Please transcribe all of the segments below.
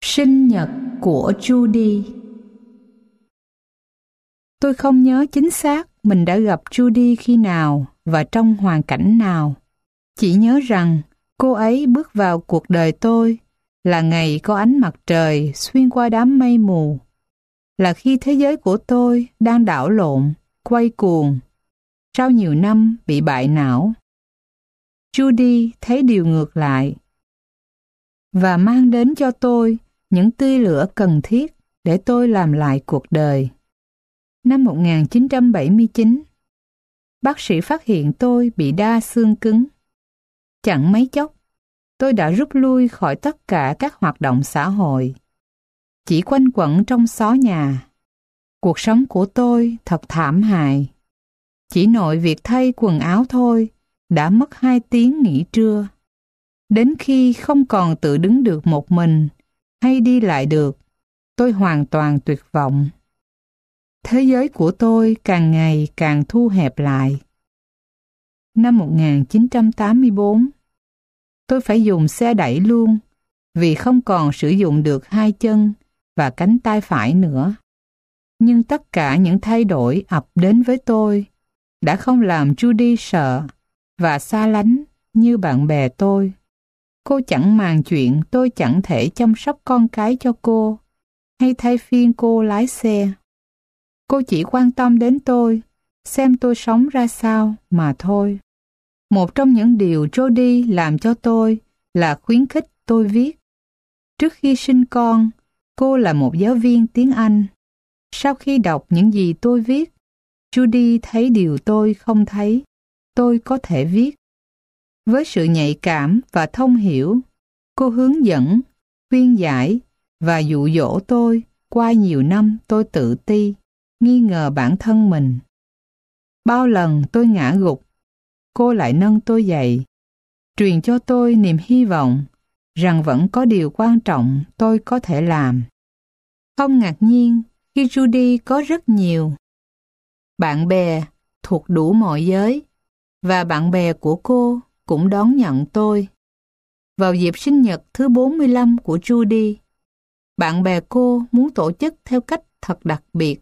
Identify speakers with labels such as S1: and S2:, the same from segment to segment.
S1: Sinh nhật của Judy. Tôi không nhớ chính xác mình đã gặp Judy khi nào và trong hoàn cảnh nào. Chỉ nhớ rằng cô ấy bước vào cuộc đời tôi là ngày có ánh mặt trời xuyên qua đám mây mù, là khi thế giới của tôi đang đảo lộn, quay cuồng, sau nhiều năm bị bại não. Judy thấy điều ngược lại và mang đến cho tôi những tia lửa cần thiết để tôi làm lại cuộc đời. Năm 1979, bác sĩ phát hiện tôi bị đa xương cứng. Chẳng mấy chốc, tôi đã rút lui khỏi tất cả các hoạt động xã hội, chỉ quanh quẩn trong xó nhà. Cuộc sống của tôi thật thảm hại. Chỉ nội việc thay quần áo thôi đã mất 2 tiếng nghỉ trưa. Đến khi không còn tự đứng được một mình hay đi lại được, tôi hoàn toàn tuyệt vọng. Thế giới của tôi càng ngày càng thu hẹp lại. Năm 1984, tôi phải dùng xe đẩy luôn vì không còn sử dụng được 2 chân và cánh tay phải nữa. Nhưng tất cả những thay đổi ập đến với tôi đã không làm Judy sợ và xa lánh như bạn bè tôi. Cô chẳng màng chuyện tôi chẳng thể chăm sóc con cái cho cô hay thay phiên cô lái xe. Cô chỉ quan tâm đến tôi, xem tôi sống ra sao mà thôi. Một trong những điều Jody làm cho tôi là khuyến khích tôi viết. Trước khi sinh con, cô là một giáo viên tiếng Anh. Sau khi đọc những gì tôi viết, Judy thấy điều tôi không thấy. Tôi có thể viết. Với sự nhạy cảm và thông hiểu, cô hướng dẫn, khuyên giải và dụ dỗ tôi qua nhiều năm tôi tự ti, nghi ngờ bản thân mình. Bao lần tôi ngã gục, cô lại nâng tôi dậy, truyền cho tôi niềm hy vọng rằng vẫn có điều quan trọng tôi có thể làm. Không ngạc nhiên khi Judy có rất nhiều bạn bè thuộc đủ mọi giới, và bạn bè của cô cũng đón nhận tôi. Vào dịp sinh nhật thứ 45 của Judy, bạn bè cô muốn tổ chức theo cách thật đặc biệt.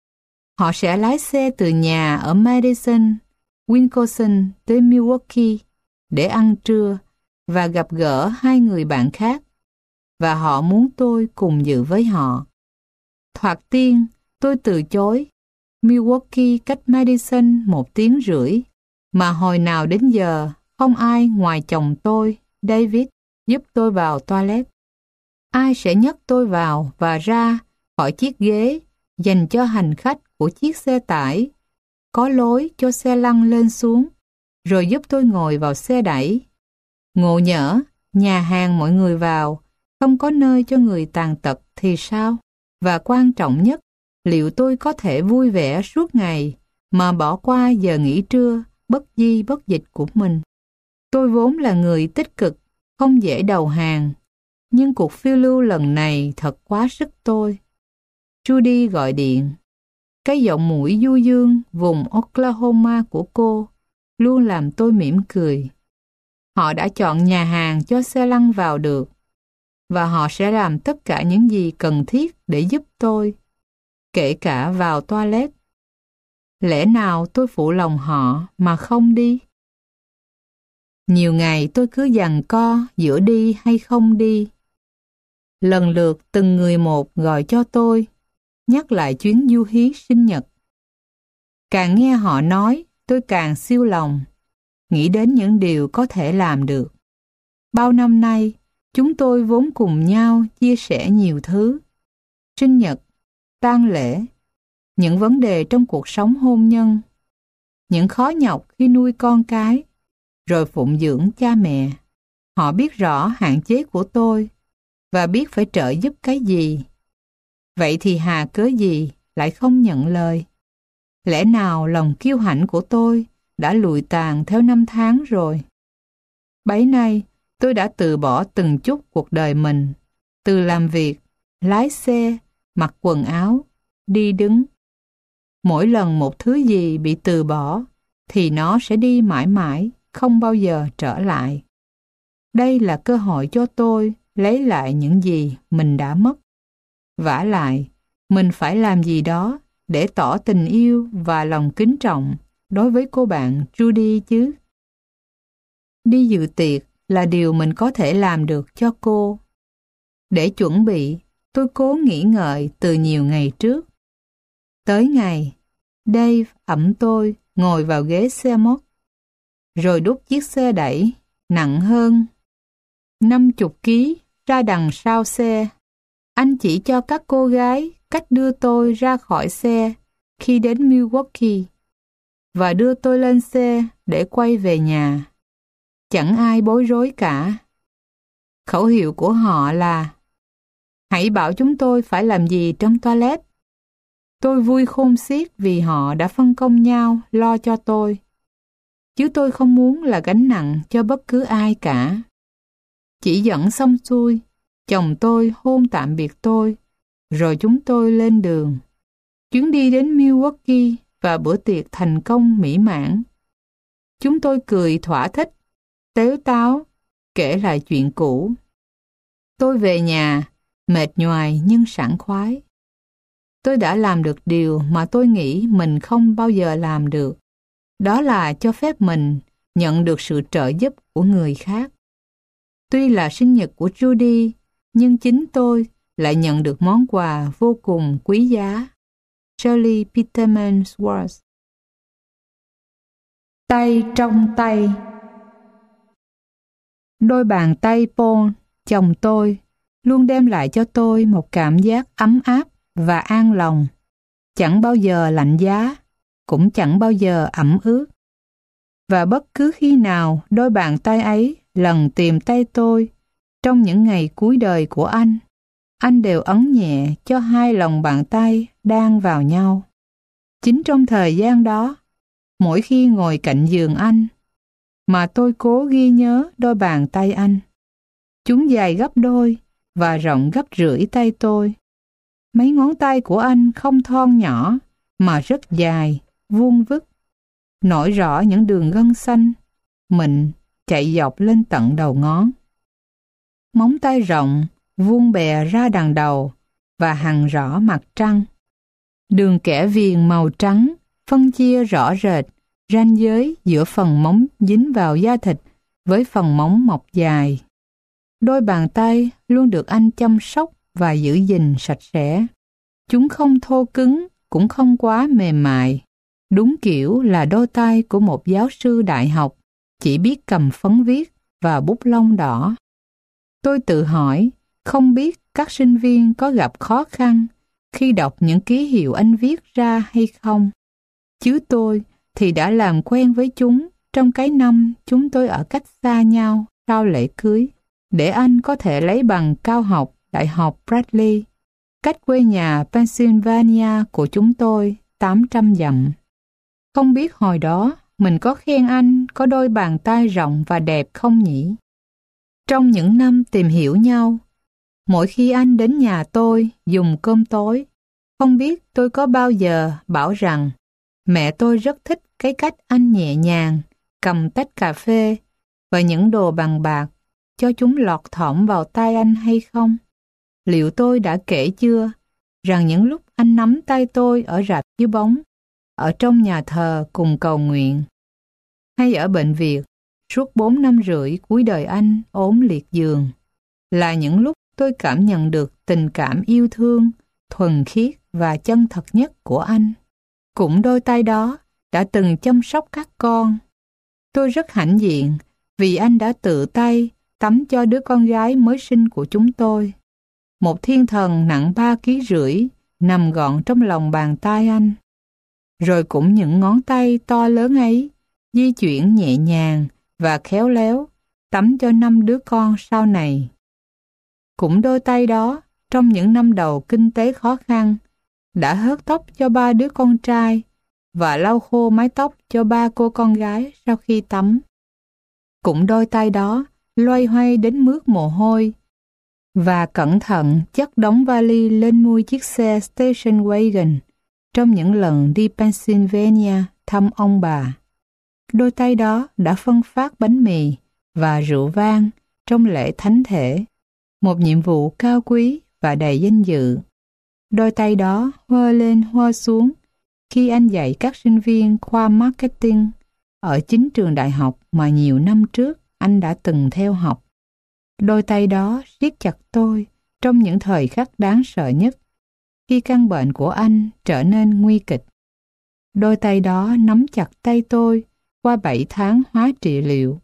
S1: Họ sẽ lái xe từ nhà ở Madison, Wisconsin tới Milwaukee để ăn trưa và gặp gỡ 2 người bạn khác, và họ muốn tôi cùng dự với họ. Thoạt tiên, tôi từ chối. Milwaukee cách Madison 1 tiếng rưỡi, mà hồi nào đến giờ không ai ngoài chồng tôi, David, giúp tôi vào toilet. Ai sẽ nhấc tôi vào và ra khỏi chiếc ghế dành cho hành khách của chiếc xe tải, có lối cho xe lăn lên xuống, rồi giúp tôi ngồi vào xe đẩy. Ngộ nhỡ, nhà hàng mọi người vào, không có nơi cho người tàn tật thì sao? Và quan trọng nhất, liệu tôi có thể vui vẻ suốt ngày mà bỏ qua giờ nghỉ trưa bất di bất dịch của mình? Tôi vốn là người tích cực, không dễ đầu hàng, nhưng cuộc phiêu lưu lần này thật quá sức tôi. Judy gọi điện. Cái giọng mũi du dương vùng Oklahoma của cô luôn làm tôi mỉm cười. Họ đã chọn nhà hàng cho xe lăn vào được, và họ sẽ làm tất cả những gì cần thiết để giúp tôi, kể cả vào toilet. Lẽ nào tôi phụ lòng họ mà không đi? Nhiều ngày tôi cứ giằng co giữa đi hay không đi. Lần lượt từng người một gọi cho tôi, nhắc lại chuyến du hí sinh nhật. Càng nghe họ nói, tôi càng siêu lòng, nghĩ đến những điều có thể làm được. Bao năm nay, chúng tôi vốn cùng nhau chia sẻ nhiều thứ. Sinh nhật, tang lễ, những vấn đề trong cuộc sống hôn nhân, những khó nhọc khi nuôi con cái, rồi phụng dưỡng cha mẹ. Họ biết rõ hạn chế của tôi và biết phải trợ giúp cái gì. Vậy thì hà cớ gì lại không nhận lời? Lẽ nào lòng kiêu hãnh của tôi đã lụi tàn theo năm tháng rồi? Bấy nay, tôi đã từ bỏ từng chút cuộc đời mình, từ làm việc, lái xe, mặc quần áo, đi đứng. Mỗi lần một thứ gì bị từ bỏ, thì nó sẽ đi mãi mãi, không bao giờ trở lại. Đây là cơ hội cho tôi lấy lại những gì mình đã mất. Vả lại, mình phải làm gì đó để tỏ tình yêu và lòng kính trọng đối với cô bạn Judy chứ. Đi dự tiệc là điều mình có thể làm được cho cô. Để chuẩn bị, tôi cố nghĩ ngợi từ nhiều ngày trước. Tới ngày, Dave ẵm tôi ngồi vào ghế xe mốt, rồi đút chiếc xe đẩy nặng hơn 50 ký ra đằng sau xe. Anh chỉ cho các cô gái cách đưa tôi ra khỏi xe khi đến Milwaukee và đưa tôi lên xe để quay về nhà. Chẳng ai bối rối cả. Khẩu hiệu của họ là: hãy bảo chúng tôi phải làm gì trong toilet. Tôi vui khôn xiết vì họ đã phân công nhau lo cho tôi. Chứ tôi không muốn là gánh nặng cho bất cứ ai cả. Chỉ dẫn xong xuôi, chồng tôi hôn tạm biệt tôi, rồi chúng tôi lên đường. Chuyến đi đến Milwaukee và bữa tiệc thành công mỹ mãn. Chúng tôi cười thỏa thích, tếu táo, kể lại chuyện cũ. Tôi về nhà, mệt nhoài nhưng sảng khoái. Tôi đã làm được điều mà tôi nghĩ mình không bao giờ làm được. Đó là cho phép mình nhận được sự trợ giúp của người khác. Tuy là sinh nhật của Judy, nhưng chính tôi lại nhận được món quà vô cùng quý giá. Shirley Peterman Schwartz. Tay trong tay. Đôi bàn tay Paul, chồng tôi, luôn đem lại cho tôi một cảm giác ấm áp và an lòng. Chẳng bao giờ lạnh giá, cũng chẳng bao giờ ẩm ướt. Và bất cứ khi nào đôi bàn tay ấy lần tìm tay tôi trong những ngày cuối đời của anh đều ấn nhẹ cho hai lòng bàn tay đan vào nhau. Chính trong thời gian đó, mỗi khi ngồi cạnh giường anh, mà tôi cố ghi nhớ đôi bàn tay anh. Chúng dài gấp đôi và rộng gấp rưỡi tay tôi. Mấy ngón tay của anh không thon nhỏ mà rất dài, vuông vức, nổi rõ những đường gân xanh, mịn chạy dọc lên tận đầu ngón. Móng tay rộng, vuông bè ra đằng đầu và hằn rõ mặt trăng. Đường kẻ viền màu trắng phân chia rõ rệt ranh giới giữa phần móng dính vào da thịt với phần móng mọc dài. Đôi bàn tay luôn được anh chăm sóc và giữ gìn sạch sẽ. Chúng không thô cứng, cũng không quá mềm mại. Đúng kiểu là đôi tay của một giáo sư đại học, chỉ biết cầm phấn viết và bút lông đỏ. Tôi tự hỏi, không biết các sinh viên có gặp khó khăn khi đọc những ký hiệu anh viết ra hay không. Chứ tôi thì đã làm quen với chúng trong cái năm chúng tôi ở cách xa nhau sau lễ cưới, để anh có thể lấy bằng cao học Đại học Bradley, cách quê nhà Pennsylvania của chúng tôi 800 dặm. Không biết hồi đó mình có khen anh có đôi bàn tay rộng và đẹp không nhỉ? Trong những năm tìm hiểu nhau, mỗi khi anh đến nhà tôi dùng cơm tối, không biết tôi có bao giờ bảo rằng mẹ tôi rất thích cái cách anh nhẹ nhàng cầm tách cà phê và những đồ bằng bạc cho chúng lọt thỏm vào tay anh hay không? Liệu tôi đã kể chưa rằng những lúc anh nắm tay tôi ở rạp chiếu bóng, ở trong nhà thờ cùng cầu nguyện, hay ở bệnh viện suốt 4 năm rưỡi cuối đời anh ốm liệt giường, là những lúc tôi cảm nhận được tình cảm yêu thương, thuần khiết và chân thật nhất của anh. Cũng đôi tay đó đã từng chăm sóc các con. Tôi rất hãnh diện vì anh đã tự tay tắm cho đứa con gái mới sinh của chúng tôi. Một thiên thần nặng 3,5 kg nằm gọn trong lòng bàn tay anh. Rồi cũng những ngón tay to lớn ấy di chuyển nhẹ nhàng và khéo léo tắm cho 5 đứa con sau này. Cũng đôi tay đó, trong những năm đầu kinh tế khó khăn, đã hớt tóc cho 3 đứa con trai và lau khô mái tóc cho 3 cô con gái sau khi tắm. Cũng đôi tay đó loay hoay đến mướt mồ hôi và cẩn thận chất đống vali lên mui chiếc xe station wagon trong những lần đi Pennsylvania thăm ông bà. Đôi tay đó đã phân phát bánh mì và rượu vang trong lễ thánh thể. một nhiệm vụ cao quý và đầy danh dự. Đôi tay đó huơ lên huơ xuống khi anh dạy các sinh viên khoa marketing ở chính trường đại học mà nhiều năm trước anh đã từng theo học. Đôi tay đó siết chặt tôi trong những thời khắc đáng sợ nhất, khi căn bệnh của anh trở nên nguy kịch. Đôi tay đó nắm chặt tay tôi qua 7 tháng hóa trị liệu,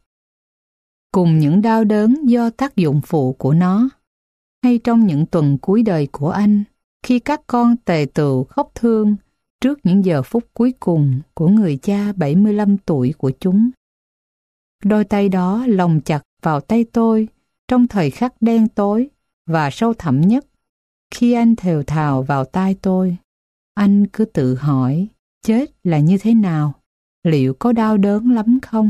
S1: cùng những đau đớn do tác dụng phụ của nó, hay trong những tuần cuối đời của anh, khi các con tề tựu khóc thương trước những giờ phút cuối cùng của người cha 75 tuổi của chúng. Đôi tay đó lồng chặt vào tay tôi trong thời khắc đen tối và sâu thẳm nhất, khi anh thều thào vào tai tôi. Anh cứ tự hỏi, chết là như thế nào? Liệu có đau đớn lắm không?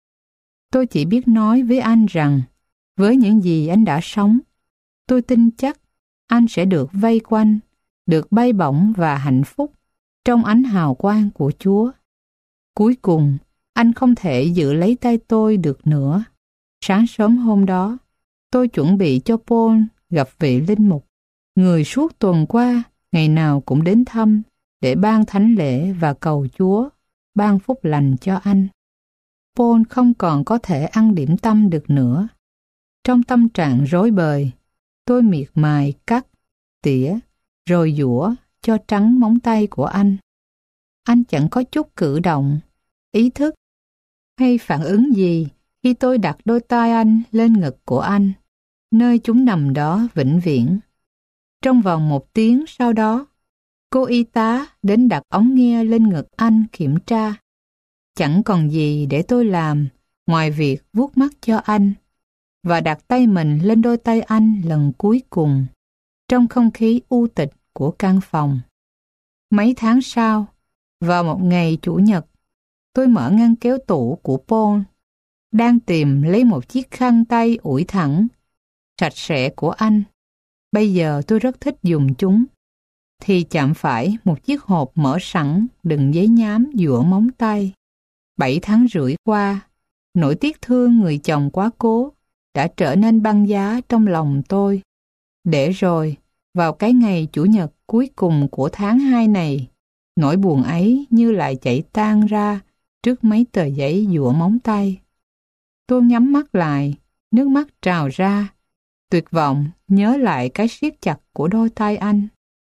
S1: Tôi chỉ biết nói với anh rằng, với những gì anh đã sống, tôi tin chắc anh sẽ được vây quanh, được bay bổng và hạnh phúc trong ánh hào quang của Chúa. Cuối cùng, anh không thể giữ lấy tay tôi được nữa. Sáng sớm hôm đó, tôi chuẩn bị cho Paul gặp vị linh mục, người suốt tuần qua ngày nào cũng đến thăm để ban thánh lễ và cầu Chúa ban phúc lành cho anh. Paul không còn có thể ăn điểm tâm được nữa. Trong tâm trạng rối bời, tôi miệt mài cắt, tỉa, rồi giũa cho trắng móng tay của anh. Anh chẳng có chút cử động, ý thức hay phản ứng gì khi tôi đặt đôi tay anh lên ngực của anh, nơi chúng nằm đó vĩnh viễn. Trong vòng 1 tiếng sau đó, cô y tá đến đặt ống nghe lên ngực anh kiểm tra. Chẳng còn gì để tôi làm ngoài việc vuốt mắt cho anh và đặt tay mình lên đôi tay anh lần cuối cùng trong không khí u tịch của căn phòng. Mấy tháng sau, vào một ngày Chủ nhật, tôi mở ngăn kéo tủ của Paul, đang tìm lấy một chiếc khăn tay ủi thẳng, sạch sẽ của anh. Bây giờ tôi rất thích dùng chúng. Thì chạm phải một chiếc hộp mở sẵn đựng giấy nhám dụa móng tay. 7 tháng rưỡi qua, nỗi tiếc thương người chồng quá cố đã trở nên băng giá trong lòng tôi. Để rồi, vào cái ngày Chủ nhật cuối cùng của tháng 2 này, nỗi buồn ấy như lại chảy tan ra trước mấy tờ giấy dụa móng tay. Tôi nhắm mắt lại, nước mắt trào ra, tuyệt vọng nhớ lại cái siết chặt của đôi tay anh.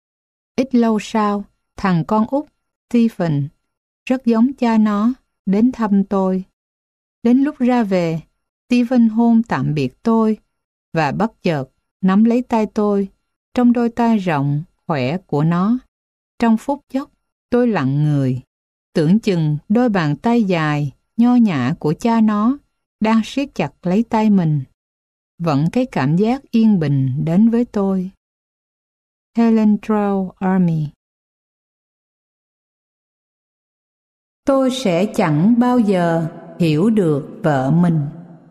S1: Ít lâu sau, thằng con út Stephen, rất giống cha nó, đến thăm tôi. Đến lúc ra về, Stephen hôn tạm biệt tôi và bất chợt nắm lấy tay tôi trong đôi tay rộng, khỏe của nó. Trong phút chốc, tôi lặng người, tưởng chừng đôi bàn tay dài, nho nhã của cha nó đang siết chặt lấy tay mình. Vẫn cái cảm giác yên bình đến với tôi. Helen Trow Army. Tôi sẽ chẳng bao giờ hiểu được vợ mình.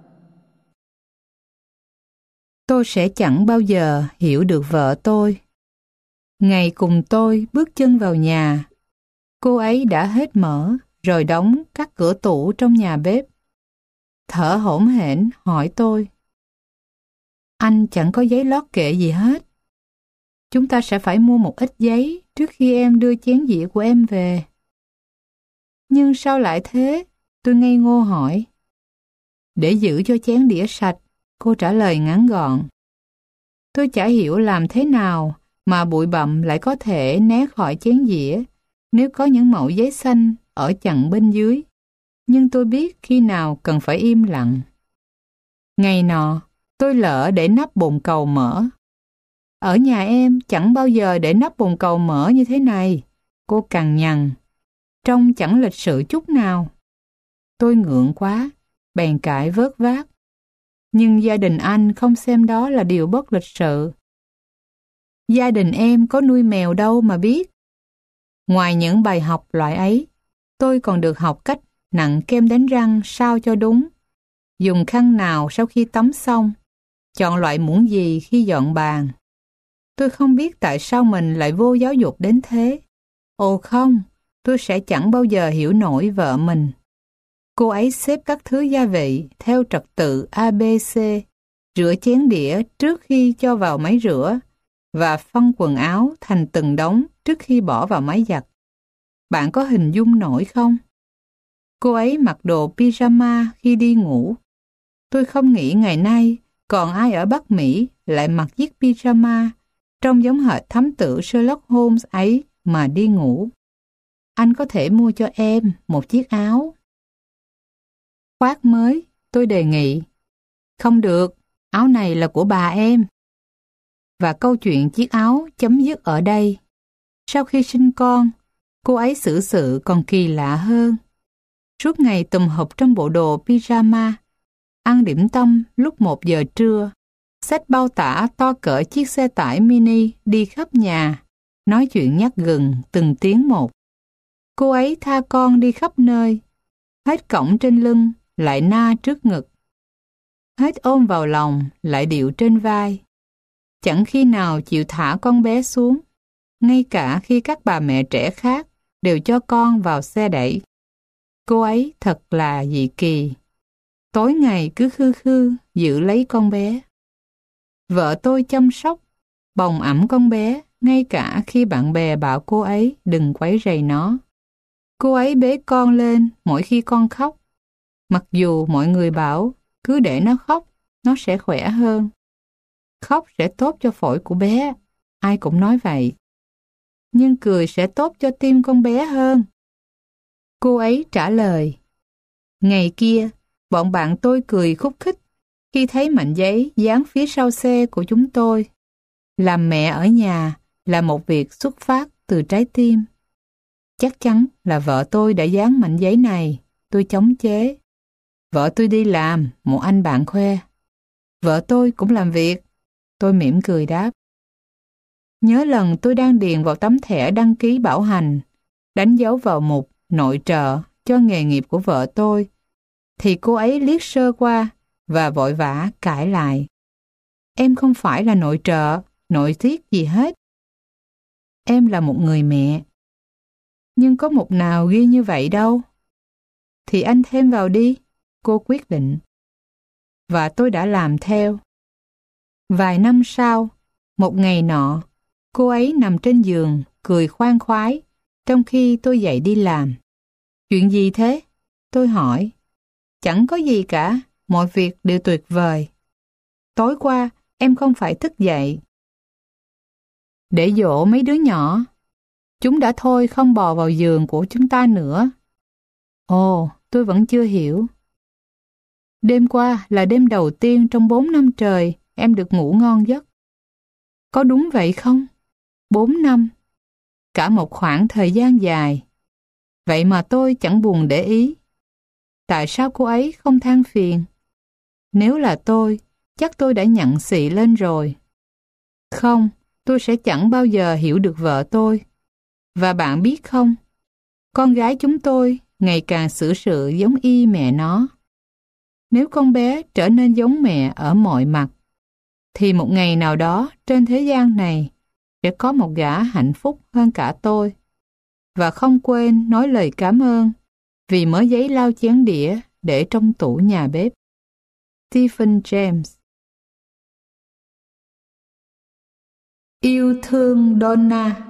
S1: Tôi sẽ chẳng bao giờ hiểu được vợ tôi. Ngày cùng tôi bước chân vào nhà, cô ấy đã hết mở rồi đóng các cửa tủ trong nhà bếp. Thở hổn hển hỏi tôi: anh chẳng có giấy lót kệ gì hết. Chúng ta sẽ phải mua một ít giấy trước khi em đưa chén dĩa của em về. Nhưng sao lại thế? Tôi ngây ngô hỏi. Để giữ cho chén đĩa sạch, cô trả lời ngắn gọn. Tôi chả hiểu làm thế nào mà bụi bặm lại có thể né khỏi chén dĩa nếu có những mẩu giấy xanh ở chặn bên dưới. Nhưng tôi biết khi nào cần phải im lặng. Ngày nọ, tôi lỡ để nắp bồn cầu mở. Ở nhà em chẳng bao giờ để nắp bồn cầu mở như thế này, cô cằn nhằn. Trông chẳng lịch sự chút nào. Tôi ngượng quá, bèn cãi vớt vát. Nhưng gia đình anh không xem đó là điều bất lịch sự. Gia đình em có nuôi mèo đâu mà biết. Ngoài những bài học loại ấy, tôi còn được học cách nặn kem đánh răng sao cho đúng, dùng khăn nào sau khi tắm xong, chọn loại muỗng gì khi dọn bàn. Tôi không biết tại sao mình lại vô giáo dục đến thế. Ồ không, tôi sẽ chẳng bao giờ hiểu nổi vợ mình. Cô ấy xếp các thứ gia vị theo trật tự ABC, rửa chén đĩa trước khi cho vào máy rửa và phân quần áo thành từng đống trước khi bỏ vào máy giặt. Bạn có hình dung nổi không? Cô ấy mặc đồ pyjama khi đi ngủ. Tôi không nghĩ ngày nay còn ai ở Bắc Mỹ lại mặc chiếc pyjama trông giống hệt thám tử Sherlock Holmes ấy mà đi ngủ. Anh có thể mua cho em một chiếc áo khoác mới, tôi đề nghị. Không được, áo này là của bà em. Và câu chuyện chiếc áo chấm dứt ở đây. Sau khi sinh con, cô ấy xử sự còn kỳ lạ hơn. Suốt ngày tùm hụp trong bộ đồ pyjama, ăn điểm tâm lúc 1 giờ trưa, xách bao tải to cỡ chiếc xe tải mini đi khắp nhà, nói chuyện nhắc gừng từng tiếng một. Cô ấy tha con đi khắp nơi, hết cõng trên lưng, lại na trước ngực. Hết ôm vào lòng, lại điệu trên vai. Chẳng khi nào chịu thả con bé xuống, ngay cả khi các bà mẹ trẻ khác đều cho con vào xe đẩy. Cô ấy thật là dị kỳ. Tối ngày cứ khư khư giữ lấy con bé. Vợ tôi chăm sóc, bồng ẵm con bé ngay cả khi bạn bè bảo cô ấy đừng quấy rầy nó. Cô ấy bế con lên mỗi khi con khóc. Mặc dù mọi người bảo cứ để nó khóc, nó sẽ khỏe hơn. Khóc sẽ tốt cho phổi của bé, ai cũng nói vậy. Nhưng cười sẽ tốt cho tim con bé hơn. Cô ấy trả lời. Ngày kia, bọn bạn tôi cười khúc khích khi thấy mảnh giấy dán phía sau xe của chúng tôi. Làm mẹ ở nhà là một việc xuất phát từ trái tim. Chắc chắn là vợ tôi đã dán mảnh giấy này, tôi chống chế. Vợ tôi đi làm, một anh bạn khoe. Vợ tôi cũng làm việc, tôi mỉm cười đáp. Nhớ lần tôi đang điền vào tấm thẻ đăng ký bảo hành, đánh dấu vào mục nội trợ cho nghề nghiệp của vợ tôi, thì cô ấy liếc sơ qua và vội vã cãi lại. Em không phải là nội trợ, nội tiết gì hết. Em là một người mẹ. Nhưng có mục nào ghi như vậy đâu. Thì anh thêm vào đi, cô quyết định. Và tôi đã làm theo. Vài năm sau, một ngày nọ, cô ấy nằm trên giường, cười khoan khoái, trong khi tôi dậy đi làm. Chuyện gì thế? Tôi hỏi. Chẳng có gì cả, mọi việc đều tuyệt vời. Tối qua, em không phải thức dậy để dỗ mấy đứa nhỏ. Chúng đã thôi không bò vào giường của chúng ta nữa. Ồ, tôi vẫn chưa hiểu. Đêm qua là đêm đầu tiên trong 4 năm trời em được ngủ ngon giấc. Có đúng vậy không? 4 năm. Cả một khoảng thời gian dài. Vậy mà tôi chẳng buồn để ý. Tại sao cô ấy không than phiền? Nếu là tôi, chắc tôi đã nhặn xị lên rồi. Không, tôi sẽ chẳng bao giờ hiểu được vợ tôi. Và bạn biết không, con gái chúng tôi ngày càng xử sự giống y mẹ nó. Nếu con bé trở nên giống mẹ ở mọi mặt, thì một ngày nào đó trên thế gian này sẽ có một gã hạnh phúc hơn cả tôi. Và không quên nói lời cảm ơn vì mớ giấy lau chén đĩa để trong tủ nhà bếp. Stephen James. Yêu thương Donna.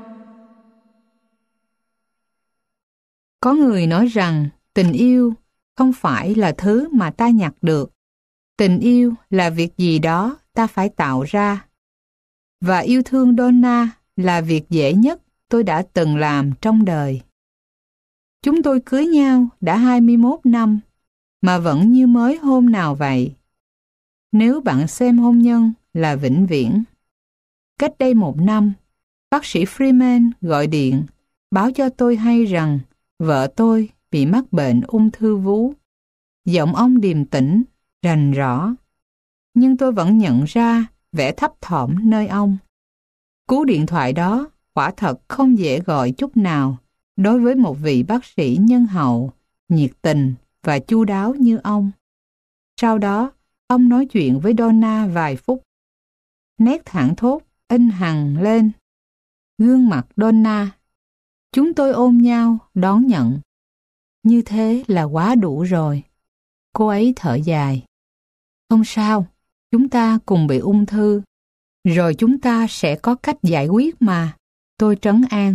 S1: Có người nói rằng tình yêu không phải là thứ mà ta nhặt được. Tình yêu là việc gì đó ta phải tạo ra. Và yêu thương Donna là việc dễ nhất tôi đã từng làm trong đời. Chúng tôi cưới nhau đã 21 năm, mà vẫn như mới hôm nào vậy. Nếu bạn xem hôn nhân là vĩnh viễn. Cách đây 1 năm, bác sĩ Freeman gọi điện báo cho tôi hay rằng vợ tôi bị mắc bệnh ung thư vú. Giọng ông điềm tĩnh, rành rõ. Nhưng tôi vẫn nhận ra vẻ thấp thỏm nơi ông. Cú điện thoại đó quả thật không dễ gọi chút nào đối với một vị bác sĩ nhân hậu, nhiệt tình và chu đáo như ông. Sau đó, ông nói chuyện với Donna vài phút. Nét thảng thốt in hằn lên gương mặt Donna. Chúng tôi ôm nhau đón nhận. Như thế là quá đủ rồi. Cô ấy thở dài. Không sao, Chúng ta cùng bị ung thư, rồi chúng ta sẽ có cách giải quyết mà, tôi trấn an.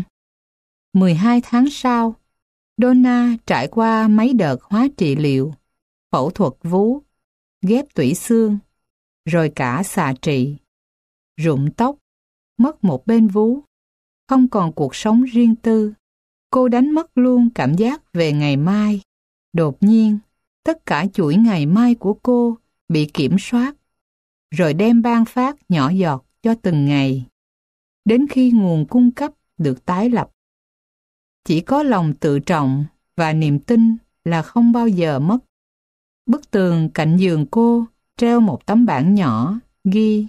S1: 12 tháng sau, Donna trải qua mấy đợt hóa trị liệu, phẫu thuật vú, ghép tủy xương, rồi cả xạ trị, rụng tóc, mất một bên vú, không còn cuộc sống riêng tư. Cô đánh mất luôn cảm giác về ngày mai. Đột nhiên, tất cả chuỗi ngày mai của cô bị kiểm soát, rồi đem ban phát nhỏ giọt cho từng ngày, đến khi nguồn cung cấp được tái lập. Chỉ có lòng tự trọng và niềm tin là không bao giờ mất. Bức tường cạnh giường cô treo một tấm bảng nhỏ ghi: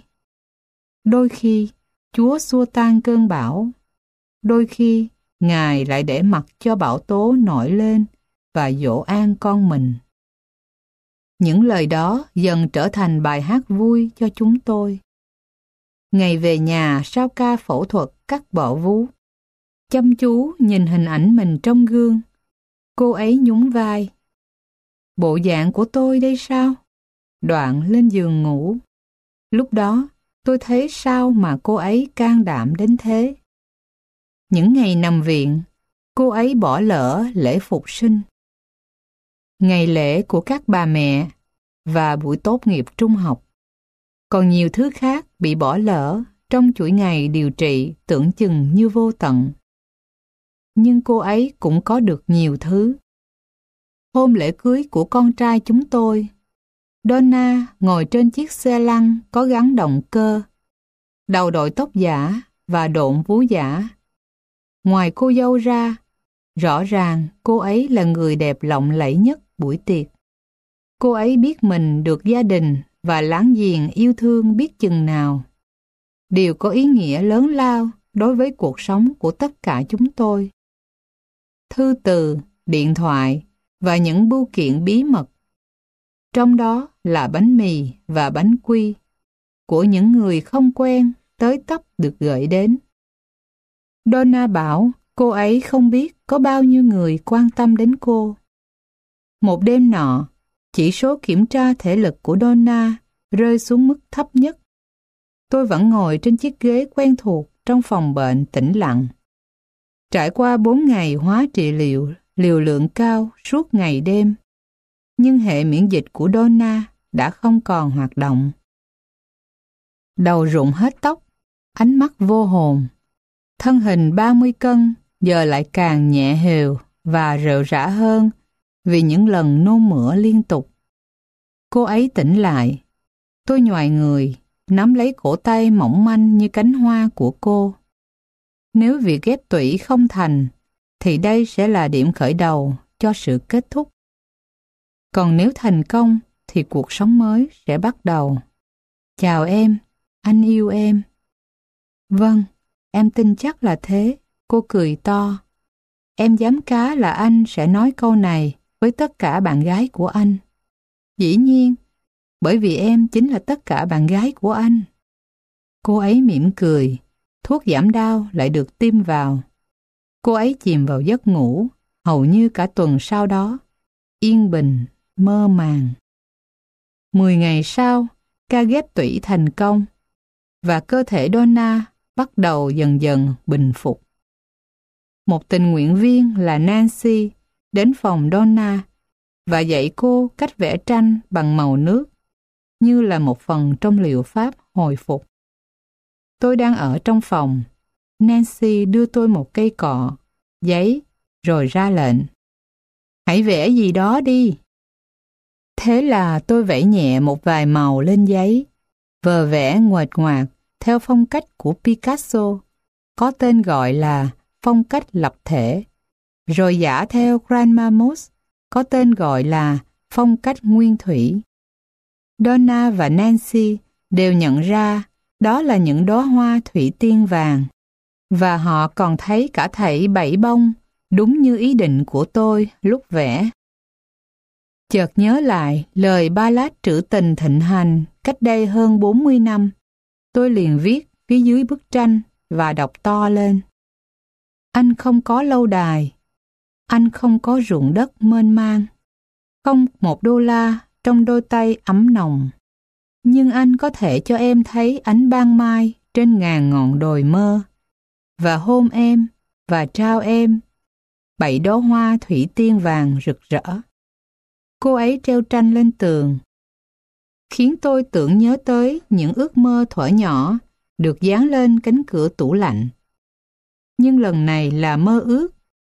S1: đôi khi Chúa xua tan cơn bão, đôi khi Ngài lại để mặc cho bão tố nổi lên và dỗ an con mình. Những lời đó dần trở thành bài hát vui cho chúng tôi. Ngày về nhà sau ca phẫu thuật cắt bỏ vú, chăm chú nhìn hình ảnh mình trong gương, cô ấy nhún vai. Bộ dạng của tôi đây sao? Đoạn lên giường ngủ. Lúc đó tôi thấy sao mà cô ấy can đảm đến thế. Những ngày nằm viện, cô ấy bỏ lỡ lễ phục sinh, ngày lễ của các bà mẹ và buổi tốt nghiệp trung học. Còn nhiều thứ khác bị bỏ lỡ trong chuỗi ngày điều trị tưởng chừng như vô tận. Nhưng cô ấy cũng có được nhiều thứ. Hôm lễ cưới của con trai chúng tôi, Donna ngồi trên chiếc xe lăn có gắn động cơ, đầu đội tóc giả và độn vú giả. Ngoài cô dâu ra, rõ ràng cô ấy là người đẹp lộng lẫy nhất buổi tiệc. Cô ấy biết mình được gia đình và láng giềng yêu thương biết chừng nào. Điều có ý nghĩa lớn lao đối với cuộc sống của tất cả chúng tôi. Thư từ, điện thoại và những bưu kiện bí mật. Trong đó là bánh mì và bánh quy của những người không quen tới tấp được gửi đến. Donna bảo cô ấy không biết có bao nhiêu người quan tâm đến cô. Một đêm nọ, chỉ số kiểm tra thể lực của Donna rơi xuống mức thấp nhất. Tôi vẫn ngồi trên chiếc ghế quen thuộc trong phòng bệnh tĩnh lặng. Trải qua 4 ngày hóa trị liệu liều lượng cao suốt ngày đêm, nhưng hệ miễn dịch của Donna đã không còn hoạt động. Đầu rụng hết tóc, ánh mắt vô hồn. Thân hình 30 cân giờ lại càng nhẹ hều và rệu rã hơn vì những lần nôn mửa liên tục. Cô ấy tỉnh lại. Tôi nhoài người, nắm lấy cổ tay mỏng manh như cánh hoa của cô. Nếu việc ghép tủy không thành, thì đây sẽ là điểm khởi đầu cho sự kết thúc. Còn nếu thành công, thì cuộc sống mới sẽ bắt đầu. Chào em, anh yêu em. Vâng, em tin chắc là thế, cô cười to. Em dám cá là anh sẽ nói câu này với tất cả bạn gái của anh. Dĩ nhiên, bởi vì em chính là tất cả bạn gái của anh. Cô ấy mỉm cười, thuốc giảm đau lại được tiêm vào. Cô ấy chìm vào giấc ngủ, hầu như cả tuần sau đó, yên bình, mơ màng. 10 ngày sau, ca ghép tủy thành công, và cơ thể Donna bắt đầu dần dần bình phục. Một tình nguyện viên là Nancy đến phòng Donna và dạy cô cách vẽ tranh bằng màu nước, như là một phần trong liệu pháp hồi phục. Tôi đang ở trong phòng. Nancy đưa tôi một cây cọ, giấy, rồi ra lệnh. Hãy vẽ gì đó đi. Thế là tôi vẽ nhẹ một vài màu lên giấy, vờ vẽ nguệch ngoạc theo phong cách của Picasso, có tên gọi là phong cách lập thể, rồi giả theo Grandma Moss, có tên gọi là phong cách nguyên thủy. Donna và Nancy đều nhận ra đó là những đóa hoa thủy tiên vàng, và họ còn thấy cả thảy 7 bông, đúng như ý định của tôi lúc vẽ. Chợt nhớ lại lời ballad trữ tình thịnh hành cách đây hơn 40 năm. Tôi liền viết phía dưới bức tranh và đọc to lên. Anh không có lâu đài, anh không có ruộng đất mênh mang, không $1 trong đôi tay ấm nồng, nhưng anh có thể cho em thấy ánh ban mai trên ngàn ngọn đồi mơ, và hôn em và trao em 7 đóa hoa thủy tiên vàng rực rỡ. Cô ấy treo tranh lên tường, khiến tôi tưởng nhớ tới những ước mơ thuở nhỏ được dán lên cánh cửa tủ lạnh. Nhưng lần này là mơ ước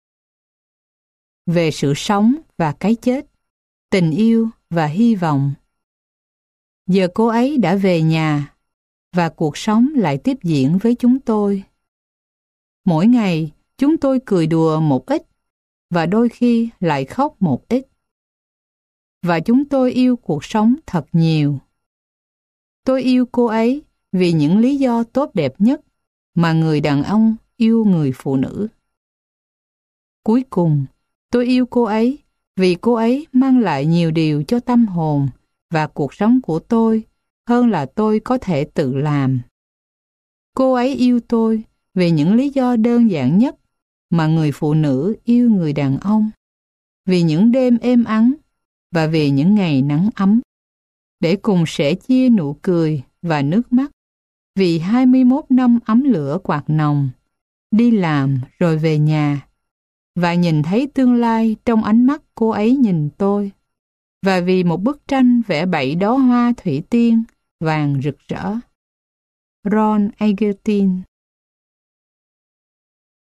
S1: về sự sống và cái chết, tình yêu và hy vọng. Giờ cô ấy đã về nhà và cuộc sống lại tiếp diễn với chúng tôi. Mỗi ngày chúng tôi cười đùa một ít và đôi khi lại khóc một ít. Và chúng tôi yêu cuộc sống thật nhiều. Tôi yêu cô ấy vì những lý do tốt đẹp nhất mà người đàn ông yêu người phụ nữ. Cuối cùng, tôi yêu cô ấy vì cô ấy mang lại nhiều điều cho tâm hồn và cuộc sống của tôi hơn là tôi có thể tự làm. Cô ấy yêu tôi vì những lý do đơn giản nhất mà người phụ nữ yêu người đàn ông. Vì những đêm êm ắng và vì những ngày nắng ấm, để cùng sẻ chia nụ cười và nước mắt. Vì 21 năm ấm lửa quạt nồng, đi làm rồi về nhà, và nhìn thấy tương lai trong ánh mắt cô ấy nhìn tôi. Và vì một bức tranh vẽ 7 đóa hoa thủy tiên vàng rực rỡ. Ron Egerton.